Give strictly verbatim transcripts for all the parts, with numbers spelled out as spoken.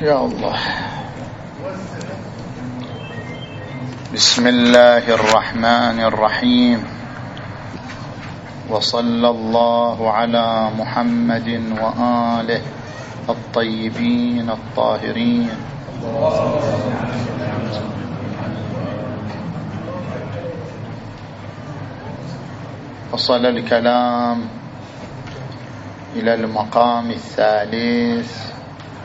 يا الله. بسم الله الرحمن الرحيم، وصلى الله على محمد وآله الطيبين الطاهرين. وصل الكلام إلى المقام الثالث،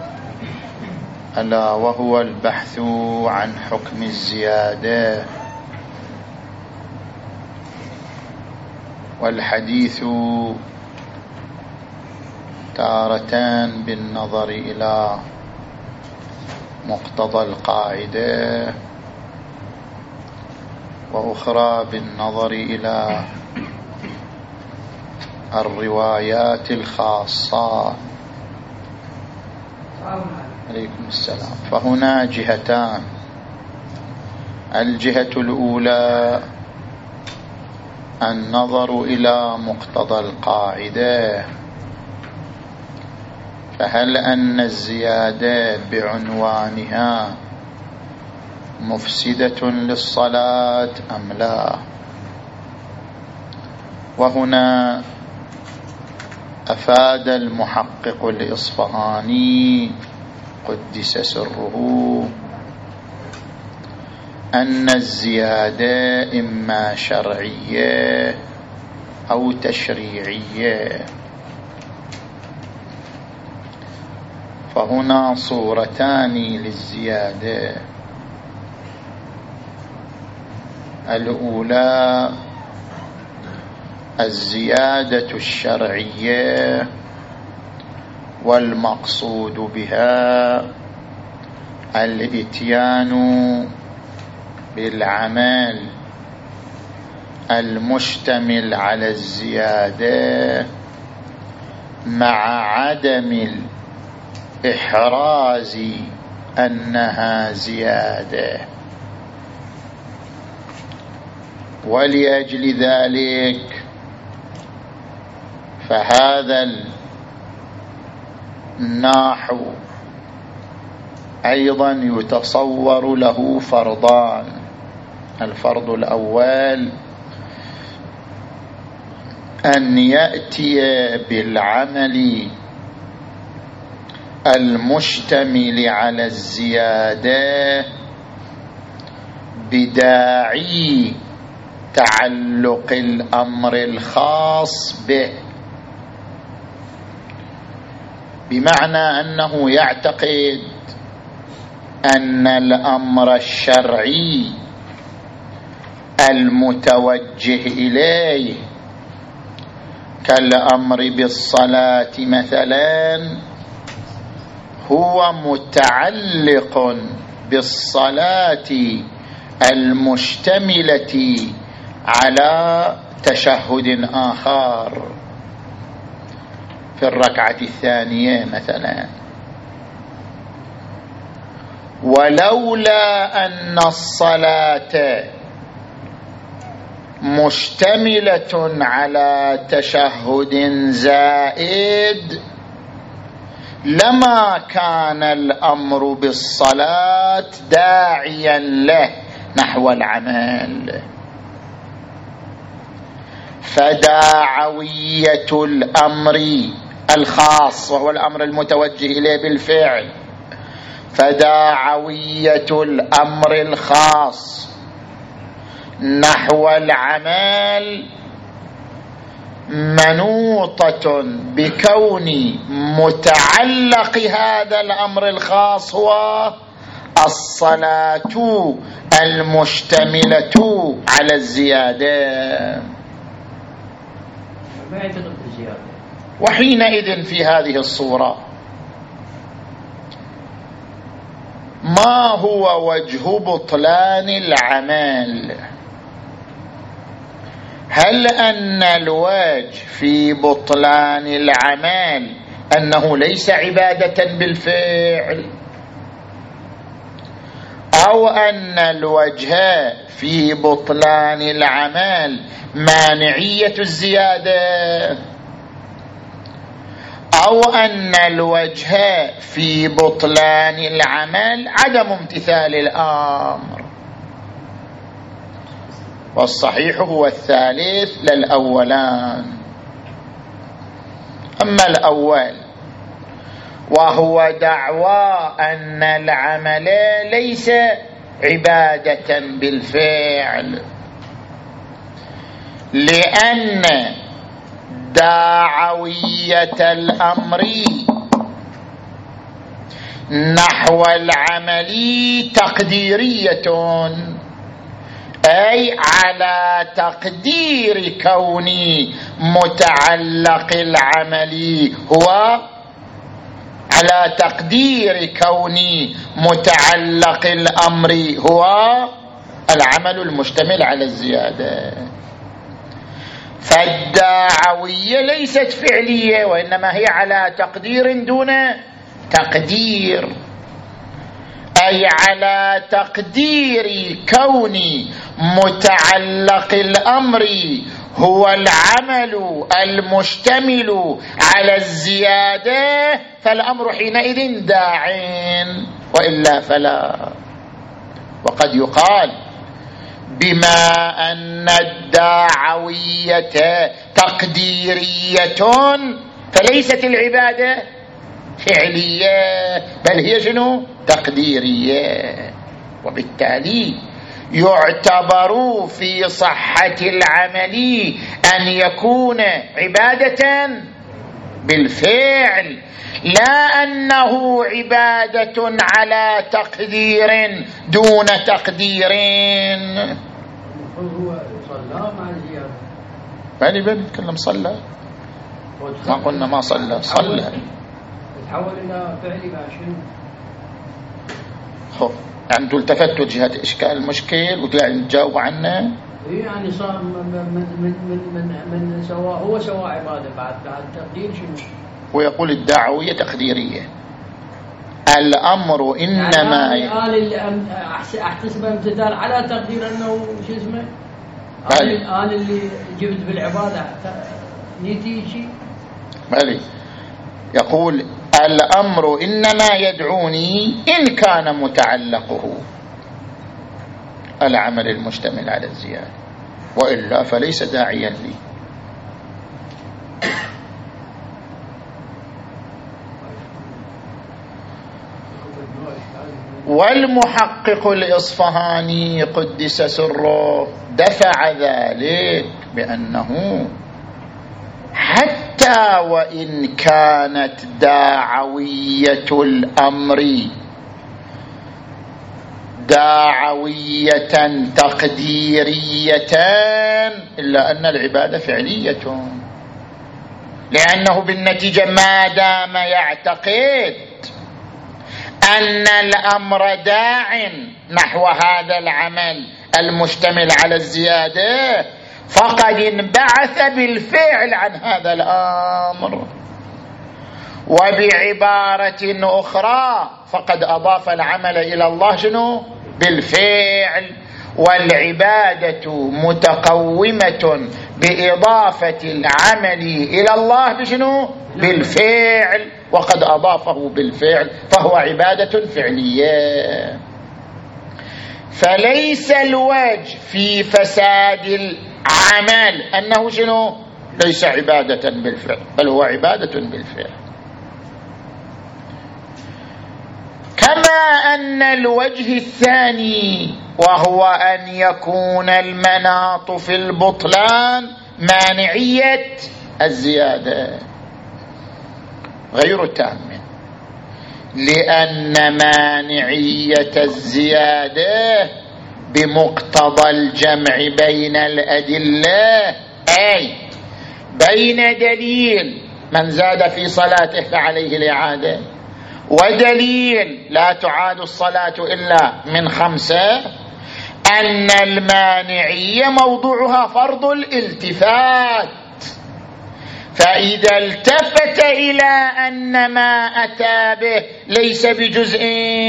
ألا وهو البحث عن حكم الزيادة، والحديث تارتان بالنظر إلى مقتضى القاعدة، وأخرى بالنظر إلى الروايات الخاصة. عليكم السلام. فهنا جهتان: الجهة الأولى النظر إلى مقتضى القاعدة، فهل أن الزيادة بعنوانها مفسدة للصلاة أم لا؟ وهنا أفاد المحقق الإصفهاني قدس سره أن الزيادة إما شرعية أو تشريعية. فهنا صورتان للزيادة: الأولى الزيادة الشرعية، والمقصود بها الإتيان بالعمل المشتمل على الزيادة مع عدم الإحراز أنها زيادة. ولأجل ذلك فهذا النحو أيضا يتصور له فرضان: الفرض الأول أن يأتي بالعمل المشتمل على الزيادة بداعي تعلق الأمر الخاص به، بمعنى أنه يعتقد أن الأمر الشرعي المتوجه إليه كالأمر بالصلاة مثلا هو متعلق بالصلاة المشتملة على تشهد آخر في الركعة الثانية مثلا. ولولا أن الصلاة مشتملة على تشهد زائد لما كان الأمر بالصلاة داعيا له نحو العمل. فداعوية الأمر الخاص وهو الأمر المتوجه إليه بالفعل، فداعوية الأمر الخاص نحو العمل منوطة بكون متعلق هذا الأمر الخاص هو الصلاة المشتملة على الزيادة. وحينئذ في هذه الصورة ما هو وجه بطلان العمل؟ هل أن الوجه في بطلان العمل أنه ليس عبادة بالفعل، أو أن الوجه في بطلان العمل مانعية الزيادة، أو أن الوجه في بطلان العمل عدم امتثال الأمر، والصحيح هو الثالث للأولان. أما الأول وهو دعوى أن العمل ليس عبادة بالفعل، لأن داعوية الأمر نحو العمل تقديرية، أي على تقدير كون متعلق العمل هو على تقدير كون متعلق الأمر هو العمل المشتمل على الزيادة. فالداعوية ليست فعلية، وإنما هي على تقدير دون تقدير، أي على تقدير كون متعلق الأمر هو العمل المشتمل على الزيادة، فالأمر حينئذ داع، وإلا فلا. وقد يقال بما أن الداعوية تقديرية فليست العبادة فعلية، بل هي شنو؟ تقديرية، وبالتالي يعتبر في صحة العمل أن يكون عبادة بالفعل، لا أنه عبادة على تقدير دون تقدير. هو صلى مع الزيادة، بالي بالي نتكلم صلى، ما قلنا ما صلى، صلى تحول إلى فعل شنو؟ خب يعني انتوا التفتوا جهة إشكال المشكل وتلاقي تجاوب عنه. يعني صار من من من من من سواء هو سواء عبادة بعد بعد تقدير شنو؟ ويقول الدعوية تقديرية، الأمر إنما يعني اللي أحتسب امتثال على تقدير أنه شو اسمه الآن اللي جبت بالعبادة نيتي شيء بالي. يقول الأمر إنما يدعوني إن كان متعلقه العمل المشتمل على الزيادة، وإلا فليس داعيا لي. والمحقق الإصفهاني قدس سره دفع ذلك بأنه حتى وإن كانت داعوية الأمر داعوية تقديرية إلا أن العبادة فعلية، لأنه بالنتيجة ما دام يعتقد أن الأمر داع نحو هذا العمل المشتمل على الزيادة فقد انبعث بالفعل عن هذا الأمر. وبعبارة أخرى فقد أضاف العمل إلى الله شنو؟ بالفعل. والعبادة متقومة بإضافة العمل إلى الله بشنو؟ بالفعل، وقد أضافه بالفعل فهو عبادة فعلية. فليس الوجه في فساد العمل أنه شنو؟ ليس عبادة بالفعل، بل هو عبادة بالفعل. كما أن الوجه الثاني وهو أن يكون المناط في البطلان مانعية الزيادة غير تامة، لأن مانعية الزيادة بمقتضى الجمع بين الأدلة، أي بين دليل من زاد في صلاته فعليه الإعادة ودليل لا تعاد الصلاة إلا من خمسة، أن المانعية موضوعها فرض الالتفات. فإذا التفت إلى أن ما أتى به ليس بجزء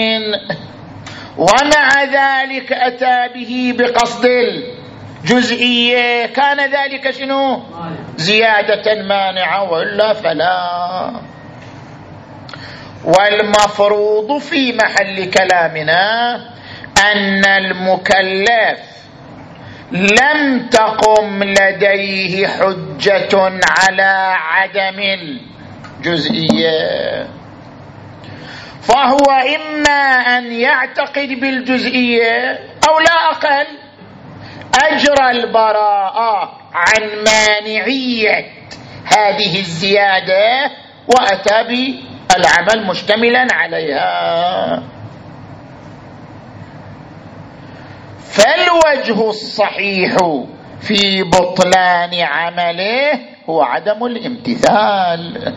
ومع ذلك أتى به بقصد الجزئية كان ذلك شنو؟ زيادة مانعة، وإلا فلا. والمفروض في محل كلامنا أن المكلف لم تقم لديه حجة على عدم الجزئية، فهو إما أن يعتقد بالجزئية أو لا أقل أجرى البراءة عن مانعية هذه الزيادة وأتى بالعمل مشتملا عليها. فالوجه الصحيح في بطلان عمله هو عدم الامتثال،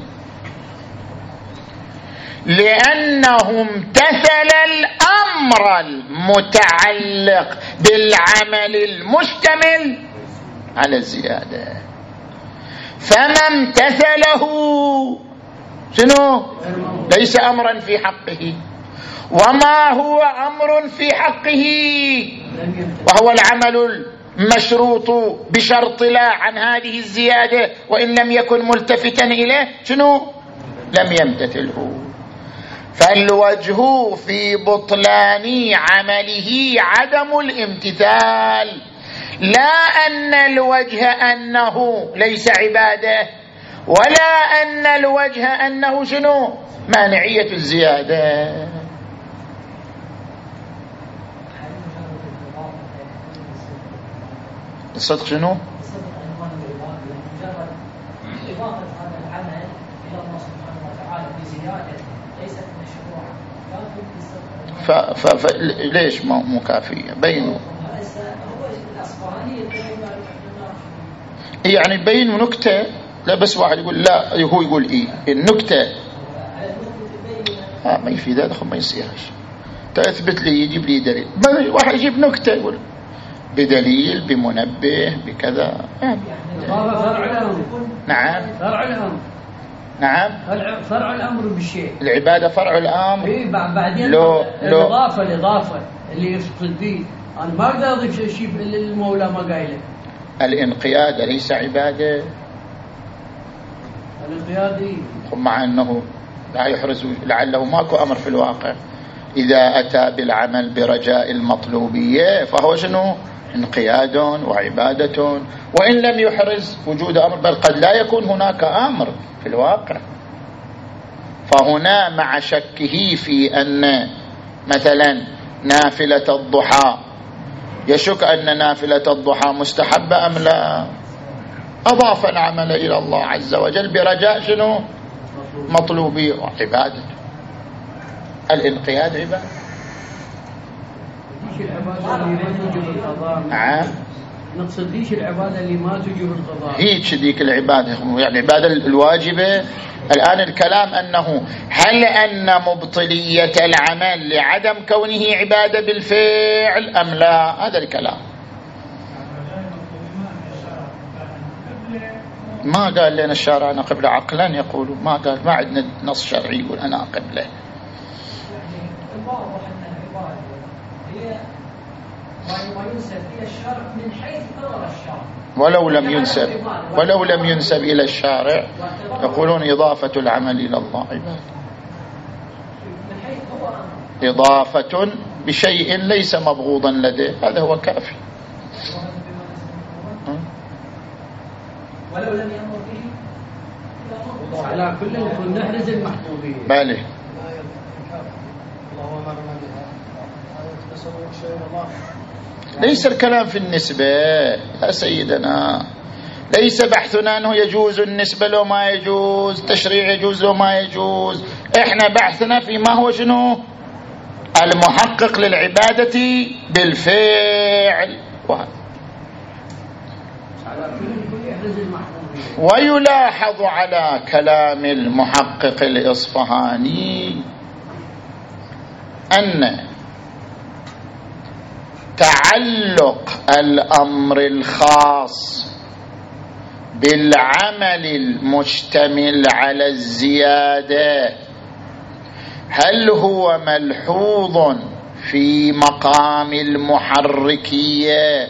لأنه امتثل الأمر المتعلق بالعمل المشتمل على الزيادة، فما امتثله شنو؟ ليس أمرا في حقه. وما هو أمر في حقه؟ وهو العمل المشروط بشرط لا عن هذه الزيادة وإن لم يكن ملتفتا إليه شنو؟ لم يمتثله. فالوجه في بطلان عمله عدم الامتثال، لا أن الوجه أنه ليس عبادة، ولا أن الوجه أنه شنو؟ مانعية الزيادة. الصدق شنو؟ ف... ف... ف... ليش مو كافية؟ بينوا يعني بينوا نكتة. لا بس واحد يقول لا هو يقول إيه النكتة آه ما يفيد هذا، ما يصيرش تثبت لي يجيب لي دليل. واحد يجيب نكتة يقول بدليل بمنبه بكذا يعني. نعم فرع الأمر. نعم فرع الأمر بالشيء. العبادة فرع الأمر. إيه بعدين لو الإضافة الإضافة اللي يفصل فيه أنا ما أقدر أضيف شيء المولى ما قايله. الانقياد ليس عبادة. الانقياد إيه؟ مع أنه لا يحرز لعله ماكو أمر في الواقع. إذا أتى بالعمل برجاء المطلوبية فهو شنو؟ انقياد وعبادة، وإن لم يحرز وجود أمر، بل قد لا يكون هناك أمر في الواقع. فهنا مع شكه في أن مثلا نافلة الضحى يشك أن نافلة الضحى مستحبة أم لا، أضاف العمل إلى الله عز وجل برجاء شنو؟ مطلوبية وعبادة. الانقياد عبادة. نعم نقصد ليش العبادة اللي ما توجب القضاء، هيك ديك العبادة يعني العبادة الواجبة. الآن الكلام أنه هل أن مبطلية العمل لعدم كونه عبادة بالفعل أم لا، هذا الكلام. ما قال لنا الشارع أنا قبله عقلا يقول، ما قال، ما عندنا نص شرعي يقول أنا قبله. الواضح أن العبادة هي ما ينسب إلى الشرع من حيث قرر الشرع، ولو لم ينسب ولو لم ينسب إلى الشارع يقولون إضافة العمل إلى الله عبادة، إضافة بشيء ليس مبغوضا لديه، هذا هو كافي. ولو لم يأمر به على كل نحرز المحبوبية. بالي ليس الكلام في النسبة يا سيدنا، ليس بحثنا أنه يجوز النسبة لو ما يجوز، تشريع يجوز لو ما يجوز. إحنا بحثنا في ما هو شنو المحقق للعبادة بالفعل. ويلاحظ على كلام المحقق الإصفهاني أن تعلق الأمر الخاص بالعمل المشتمل على الزيادة هل هو ملحوظ في مقام المحركية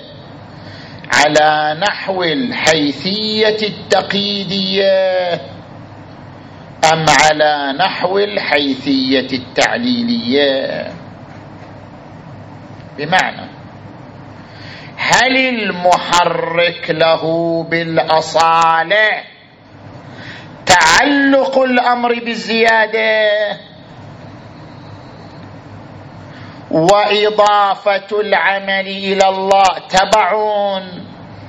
على نحو الحيثية التقييدية أم على نحو الحيثية التعليلية؟ بمعنى هل المحرك له بالأصالة تعلق الأمر بالزيادة وإضافة العمل إلى الله تبعون،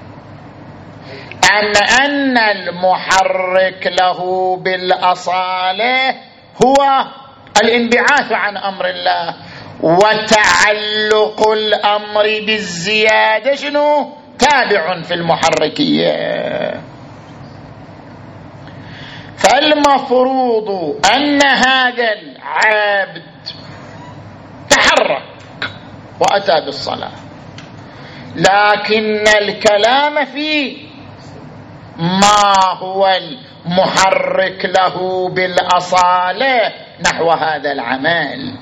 أم أن المحرك له بالأصالة هو الانبعاث عن أمر الله وتعلق الأمر بالزيادة شنو؟ تابع في المحركية. فالمفروض أن هذا العبد تحرك وأتى بالصلاة، لكن الكلام فيه ما هو المحرك له بالأصالة نحو هذا العمل.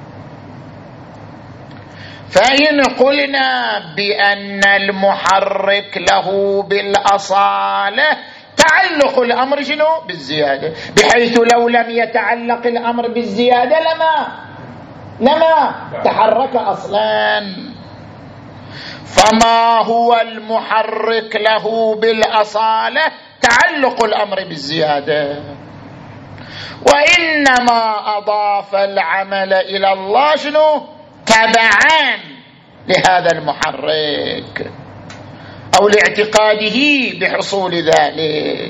فإن قلنا بأن المحرك له بالأصالة تعلق الأمر شنو؟ بالزيادة، بحيث لو لم يتعلق الأمر بالزيادة لما لما تحرك أصلا. فما هو المحرك له بالأصالة؟ تعلق الأمر بالزيادة، وإنما أضاف العمل إلى الله شنو؟ تبعان لهذا المحرك أو لاعتقاده بحصول ذلك،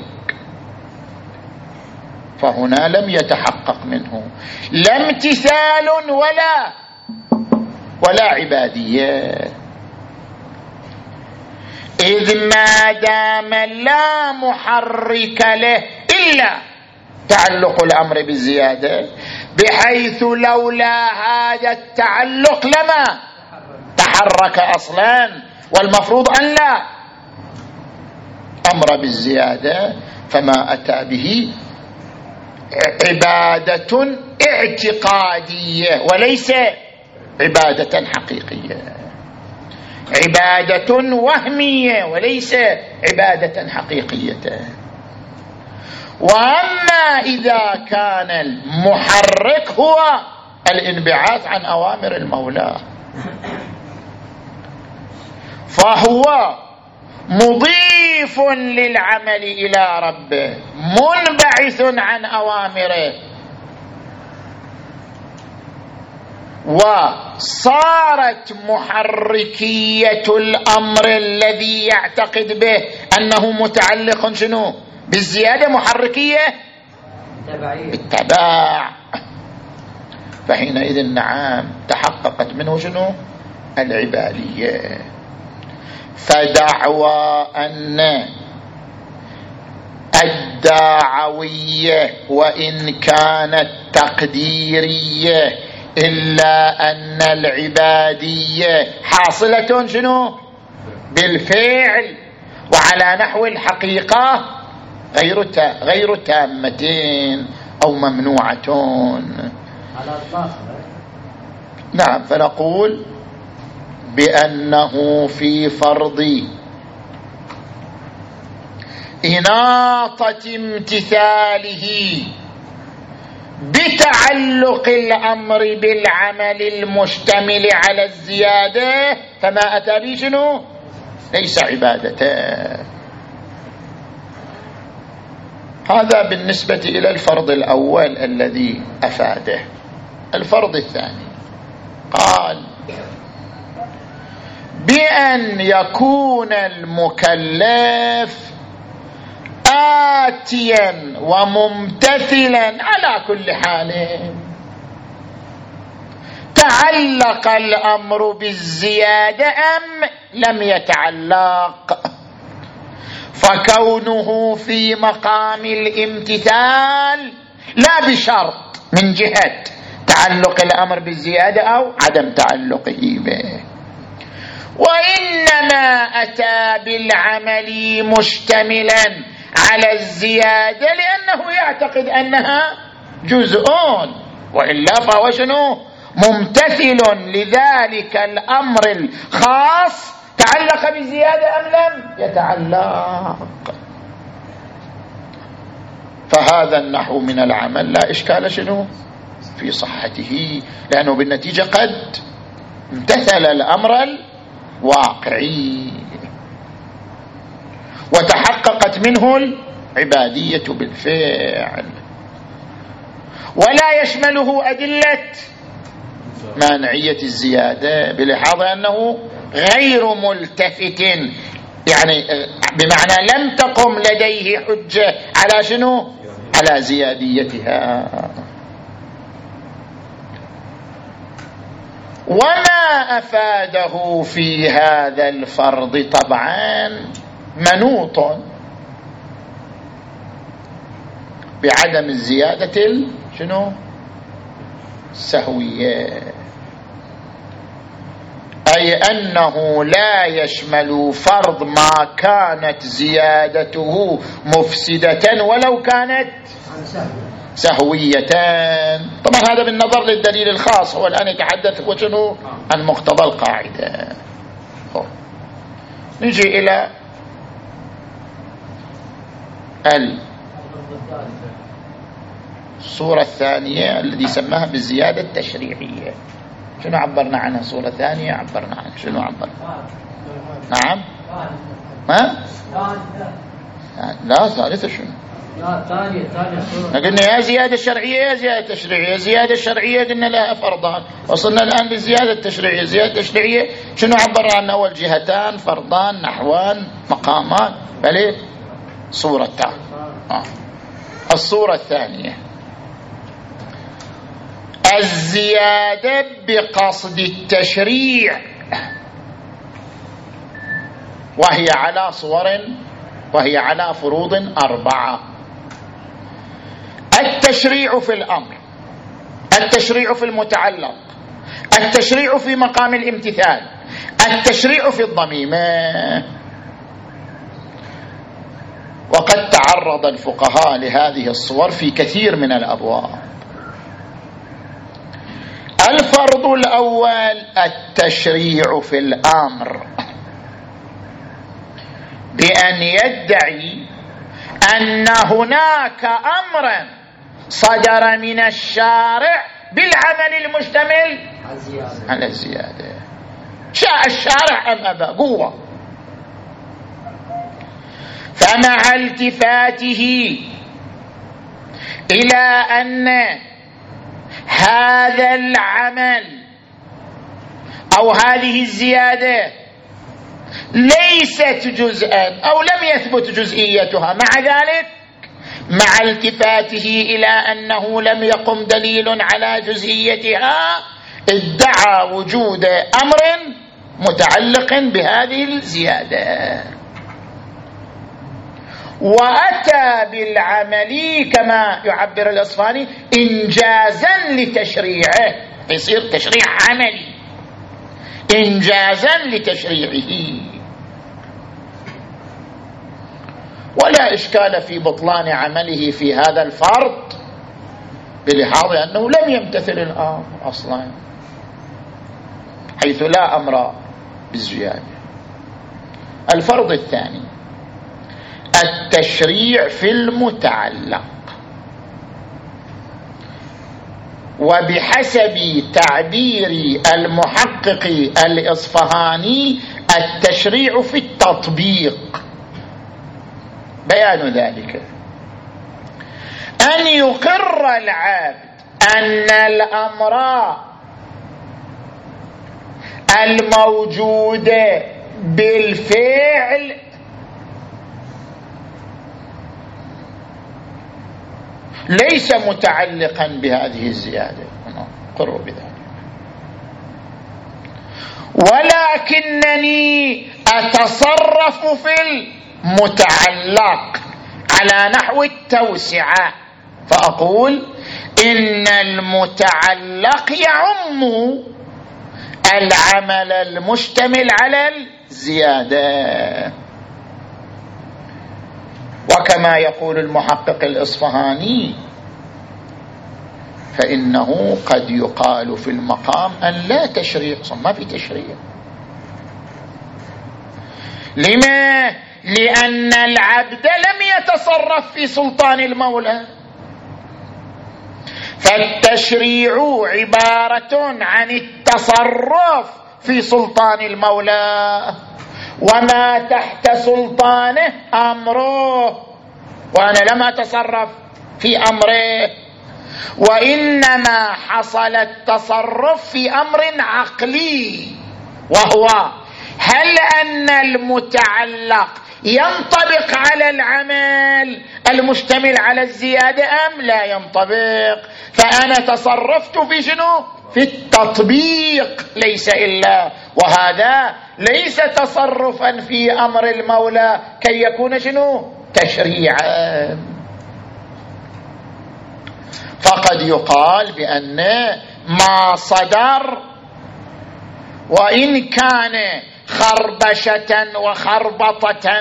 فهنا لم يتحقق منه لا امتثال ولا ولا عبادية، إذ ما دام لا محرك له إلا تعلق الأمر بالزيادة، بحيث لولا هذا التعلق لما تحرك أصلا، والمفروض أن لا أمر بالزيادة، فما أتى به عبادة اعتقادية وليس عبادة حقيقية، عبادة وهمية وليس عبادة حقيقية. وأما إذا كان المحرك هو الانبعاث عن أوامر المولى، فهو مضيف للعمل إلى ربه منبعث عن أوامره، وصارت محركية الأمر الذي يعتقد به أنه متعلق شنو؟ بالزيادة، محركية بالتبع، فحينئذ نعم تحققت منه شنو؟ العبادية. فدعوى أن الدعوية وإن كانت تقديرية إلا أن العبادية حاصلة شنو؟ بالفعل وعلى نحو الحقيقة غير غير تامتين أو ممنوعتون. نعم، فنقول بأنه في فرض إناطة امتثاله بتعلق الأمر بالعمل المشتمل على الزيادة، فما أتى به شنو؟ ليس عبادته. هذا بالنسبة إلى الفرض الأول الذي أفاده. الفرض الثاني قال بأن يكون المكلف آتيا وممتثلا على كل حال، تعلق الأمر بالزيادة أم لم يتعلق، فكونه في مقام الامتثال لا بشرط من جهة تعلق الأمر بالزيادة أو عدم تعلقه به، وإنما أتى بالعمل مشتملا على الزيادة لأنه يعتقد أنها جزء، وإلا فهو شنو؟ ممتثل لذلك الأمر الخاص، تعلق بالزيادة أم لم يتعلق. فهذا النحو من العمل لا إشكال شنو في صحته، لأنه بالنتيجة قد امتثل الأمر الواقعي وتحققت منه العبادية بالفعل. ولا يشمله أدلة مانعية الزيادة بلحاظ أنه غير ملتفت، يعني بمعنى لم تقم لديه حجة على شنو؟ على زياديتها. وما أفاده في هذا الفرض طبعا منوط بعدم الزيادة شنو؟ السهوية، أي أنه لا يشمل فرض ما كانت زيادته مفسدة ولو كانت سهوية. طبعا هذا بالنظر للدليل الخاص، هو الآن يتحدث وشنو عن مقتضى القاعدة. نجي إلى الصورة الثانية الذي سماها بالزيادة التشريعية. شنو عبرنا عنها؟ صورة ثانية عبرنا عنها شنو عبرنا؟ نعم ما؟ لا ثالثة شنو؟ لا ثانية ثانية صورة. قلنا يا زيادة شرعية يا زيادة تشريعية. زيادة شرعية قلنا لها فرضان، وصلنا الآن للزيادة التشريعية. زيادة تشريعية شنو عبرنا عنها؟ أول جهتان، فرضان، نحوان، مقامان، بل صورتان. آه. الصورة الثانية الزيادة بقصد التشريع، وهي على صور وهي على فروض أربعة. التشريع في الأمر، التشريع في المتعلق، التشريع في مقام الامتثال، التشريع في الضميمة. وقد تعرض الفقهاء لهذه الصور في كثير من الأبواب. الفرض الأول التشريع في الأمر، بأن يدعي أن هناك أمرا صدر من الشارع بالعمل المشتمل على الزيادة. شاء الشارع أم أبى، قوة. فمع التفاته إلى أن هذا العمل أو هذه الزيادة ليست جزءا أو لم يثبت جزئيتها، مع ذلك مع التفاته إلى أنه لم يقم دليل على جزئيتها ادعى وجود أمر متعلق بهذه الزيادة، وأتى بالعمل كما يعبر الأصفهاني إنجازا لتشريعه، يصير تشريع عملي إنجازا لتشريعه. ولا إشكال في بطلان عمله في هذا الفرض بلحاظ أنه لم يمتثل الأمر أصلا، حيث لا أمر بالزيادة. الفرض الثاني التشريع في المتعلق، وبحسب تعبير المحقق الإصفهاني التشريع في التطبيق. بيان ذلك أن يقر العبد أن الأمر الموجود بالفعل ليس متعلقا بهذه الزيادة، قروا بذلك، ولكنني أتصرف في المتعلق على نحو التوسعة، فأقول إن المتعلق يعم العمل المشتمل على الزيادة. وكما يقول المحقق الإصفهاني فإنه قد يقال في المقام أن لا تشريع، ما في تشريع. لما؟ لأن العبد لم يتصرف في سلطان المولى، فالتشريع عبارة عن التصرف في سلطان المولى، وما تحت سلطانه أمره، وأنا لم أتصرف في أمره، وإنما حصل التصرف في أمر عقلي، وهو هل أن المتعلق ينطبق على العمل المشتمل على الزيادة أم لا ينطبق؟ فأنا تصرفت في شنو؟ في التطبيق ليس إلا، وهذا ليس تصرفا في أمر المولى كي يكون شنو؟ تشريعا. فقد يقال بأن ما صدر وإن كان خربشة وخربطة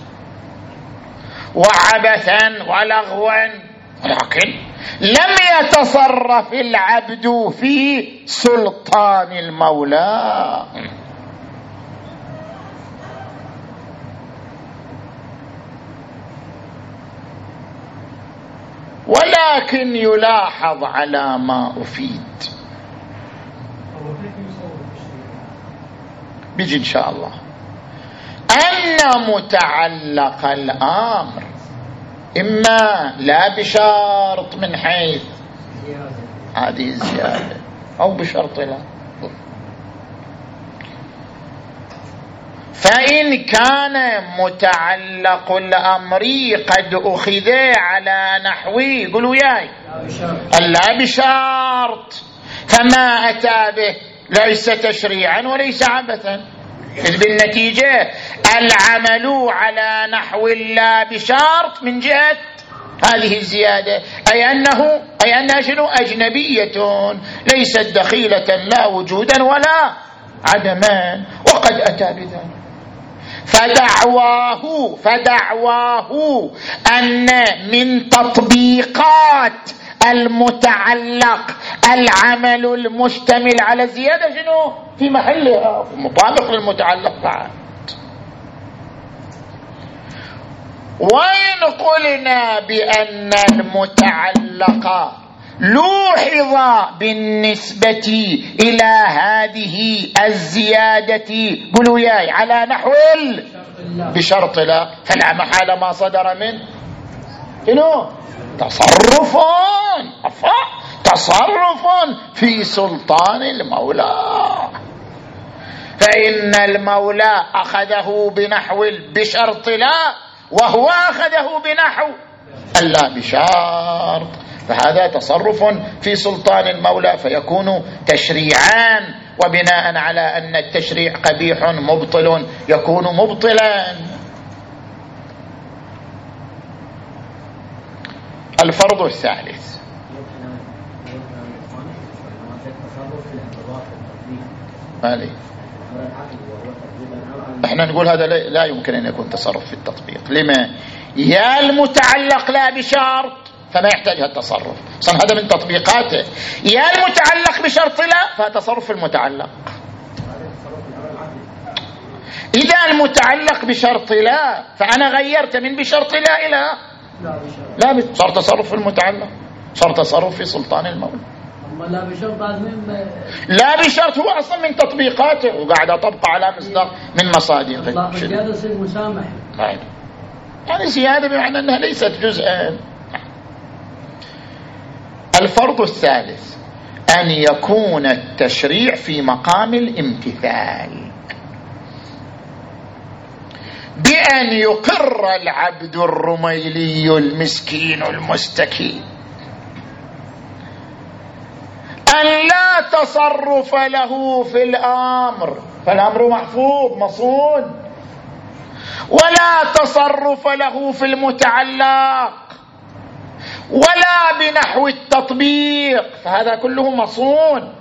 وعبثا ولغوا، ولكن لم يتصرف العبد في سلطان المولى. ولكن يلاحظ على ما أفيد بيجي إن شاء الله أن متعلق الأمر إما لا بشرط من حيث هذه الزيادة أو بشرط لا، فإن كان متعلق الأمر قد أخذ على نحو يقولوا ياي لا بشرط، فما أتى به ليس تشريعا وليس عبثا، إذ بالنتيجة العمل على نحو لا بشرط من جهة هذه الزيادة، أي أنه أي أنها شنو؟ أجنبية ليست دخيلة لا وجودا ولا عدما، وقد أتى بذلك. فدعواه فدعواه أن من تطبيقات المتعلق العمل المشتمل على الزيادة شنو؟ في محلها مطابق للمتعلق بعد. وإن قلنا بأن المتعلق لوحظ بالنسبة إلى هذه الزيادة قلوا ياي على نحو بشرط لا، فلا محال ما صدر من شنو؟ تصرف تصرف في سلطان المولى، فإن المولى أخذه بنحو بشرط لا، وهو أخذه بنحو ألا بشرط، فهذا تصرف في سلطان المولى فيكون تشريعا، وبناء على أن التشريع قبيح مبطل يكون مبطلا. الفرض الثالث مالي احنا نقول هذا لا يمكن أن يكون تصرف في التطبيق. لما؟ يا المتعلق لا بشرط فما يحتاج التصرف، صار هذا من تطبيقاته، يا المتعلق بشرط لا فتصرف في المتعلق. إذا المتعلق بشرط لا فأنا غيرت من بشرط لا إلى لا بشرط، صار تصرف في المتعلق، صار تصرف في سلطان المولى. لا بشرط لا بشرط هو أصلا من تطبيقاته وقاعد أطبق على مصدر من مصادقه. لا زيادة يصير مسامح، يعني زيادة بمعنى أنها ليست جزءا. الفرض الثالث أن يكون التشريع في مقام الامتثال، بأن يقر العبد الرميلي المسكين المستكين أن لا تصرف له في الأمر، فالأمر محفوظ مصون، ولا تصرف له في المتعلق ولا بنحو التطبيق، فهذا كله مصون،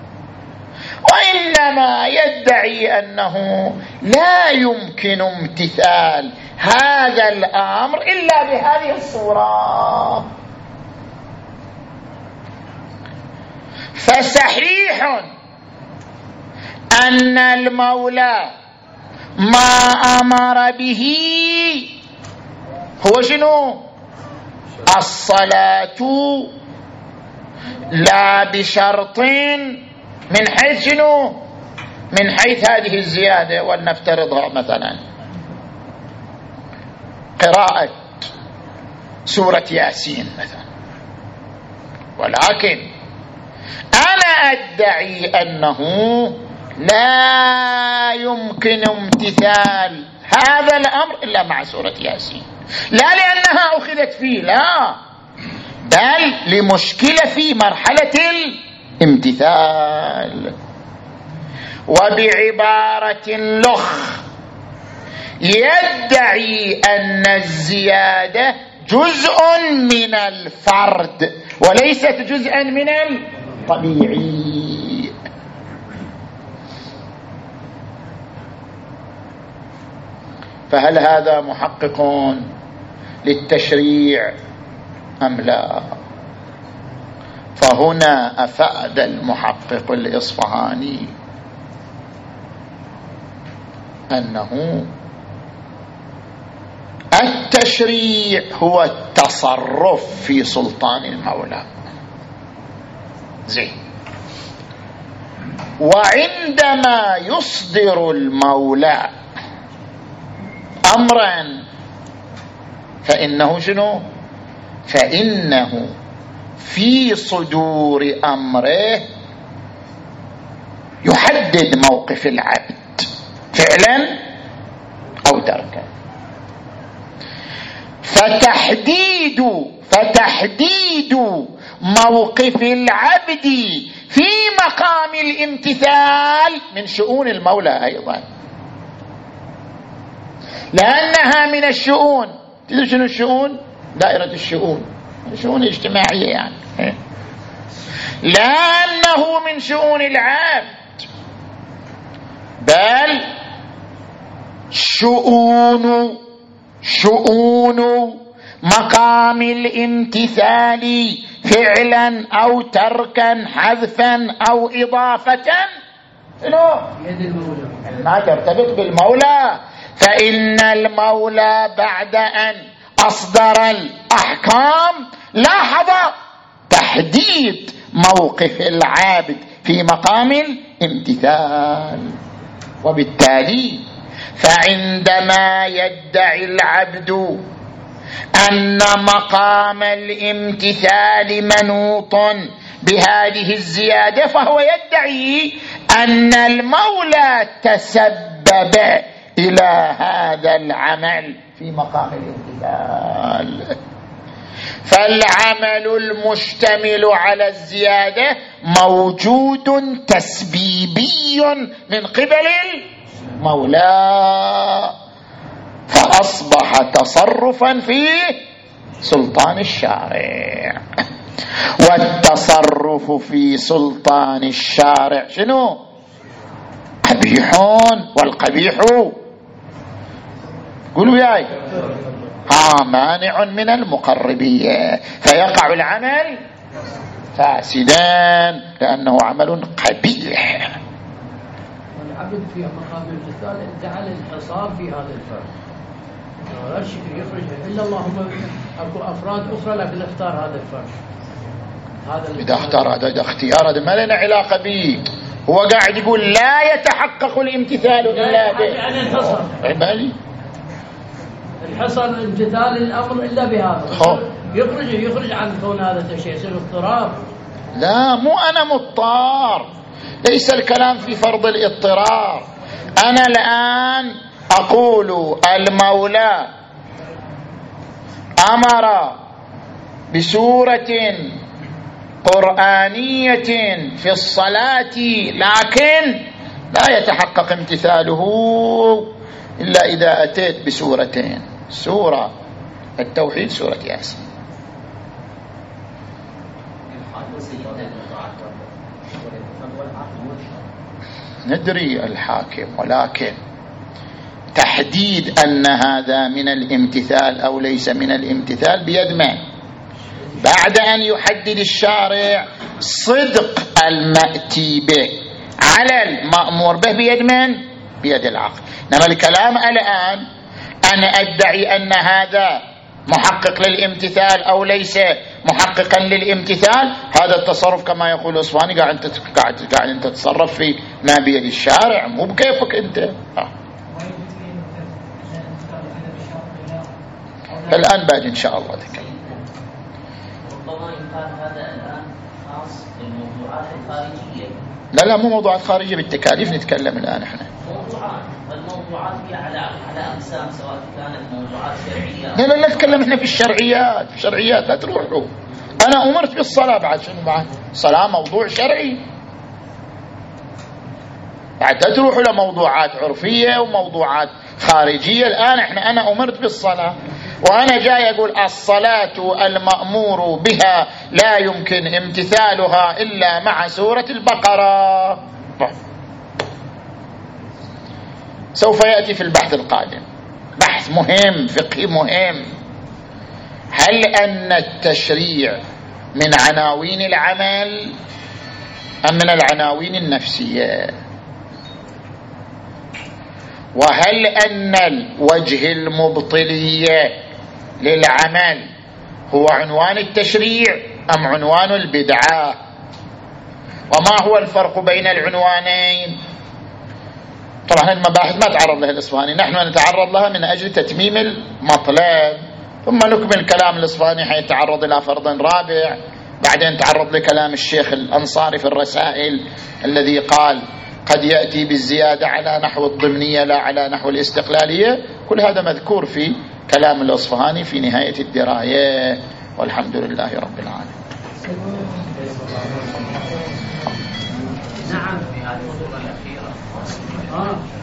وإنما يدعي أنه لا يمكن امتثال هذا الأمر إلا بهذه الصورة. فصحيح أن المولى ما أمر به هو شنو؟ الصلاة، لا بشرط من حيث شنو؟ من حيث هذه الزيادة، ولنفترضها مثلا قراءة سورة ياسين مثلا، ولكن أنا أدعي أنه لا يمكن امتثال هذا الأمر إلا مع سورة ياسين، لا لأنها أخذت فيه، لا، بل لمشكلة في مرحلة الامتثال. وبعبارة لخ يدعي أن الزيادة جزء من الفرد وليست جزءا من الطبيعي. فهل هذا محقق للتشريع أم لا؟ فهنا أفاد المحقق الإصفهاني أنه التشريع هو التصرف في سلطان المولى. زين، وعندما يصدر المولى أمرا فإنه شنو؟ فإنه في صدور أمره يحدد موقف العبد فعلا أو تركا. فتحديد فتحديد موقف العبد في مقام الامتثال من شؤون المولى أيضا، لأنها من الشؤون. تدري شنو الشؤون؟ دائرة الشؤون، الشؤون الاجتماعية يعني، لأنه من شؤون العبد، بل شؤون شؤون مقام الامتثال فعلا أو تركا حذفا أو إضافة ما ترتبط بالمولى. فإن المولى بعد أن أصدر الأحكام لاحظ تحديد موقف العابد في مقام الامتثال، وبالتالي فعندما يدعي العبد أن مقام الامتثال منوط بهذه الزيادة فهو يدعي أن المولى تسبب إلى هذا العمل في مقام الامتثال. فالعمل المشتمل على الزيادة موجود تسبيبي من قبل المولى، فأصبح تصرفا في سلطان الشارع. والتصرف في سلطان الشارع شنو؟ قبيح، والقبيح قولوا ياي ها مانع من المقربية، فيقع العمل فاسدا لأنه عمل قبيح. والعبد في مقام الامتثال جعل الحصار في هذا الفرد، لا شيء يخرج إلا اللهم أكو أفراد أخرى لكن اختار هذا الفرد. هذا إذا اختار هذا اختيار هذا ما لنا علاقة به، هو قاعد يقول لا يتحقق الامتثال إلا به، يعني الحصر عبالي الحصر امتثال الأمر إلا بهذا يخرج يخرج عن كون هذا الشيء يصير اضطرار. لا، مو أنا مضطر، ليس الكلام في فرض الاضطرار. أنا الآن أقول المولى أمر بسورة قرآنية في الصلاة لكن لا يتحقق امتثاله إلا إذا أتيت بسورتين، سورة التوحيد، سورة ياسين. ندري الحاكم، ولكن تحديد أن هذا من الامتثال أو ليس من الامتثال بيد من؟ بعد أن يحدد الشارع صدق المأتي به على المأمور به بيد من؟ بيد العقل. إنما الكلام الآن أنا أدعي أن هذا محقق للامتثال أو ليس محققا للامتثال، هذا التصرف كما يقول الأصفهاني قاعد أنت قاعد قاعد أنت تتصرف في ما بيد الشارع مو بكيفك أنت. آه. الآن بعد إن شاء الله تكلم. ربما يقال هذا الآن خاص بالموضوعات الخارجية. لا لا مو موضوعات خارجية، بالتكاليف نتكلم الآن احنا. موضوعات والموضوعات هي على على أقسام، سواء كانت موضوعات شرعية. لا لا لا نتكلم احنا في الشرعيات، في الشرعيات لا تروحوا. أنا أمرت بالصلاة بعد شنو بعد؟ صلاة موضوع شرعي. بعد تروحوا لموضوعات عرفية وموضوعات خارجية. الآن احنا أنا أمرت بالصلاة، وأنا جاي أقول الصلاة المأمور بها لا يمكن امتثالها إلا مع سورة البقرة. سوف يأتي في البحث القادم بحث مهم فقهي مهم. هل أن التشريع من عناوين العمل أم من العناوين النفسية؟ وهل أن الوجه المبطلية للعمل هو عنوان التشريع أم عنوان البدعة؟ وما هو الفرق بين العنوانين؟ طبعا المباحث ما تعرض لها الإصفهاني، نحن نتعرض لها من أجل تتميم المطلب، ثم نكمل كلام الإصفهاني حيتعرض إلى فرض رابع، بعدين تعرض لكلام الشيخ الأنصاري في الرسائل الذي قال قد يأتي بالزيادة على نحو الضمنية لا على نحو الاستقلالية. كل هذا مذكور في كلام الأصفهاني في نهاية الدراية، والحمد لله رب العالمين. نعم في هذه الصورة الأخيرة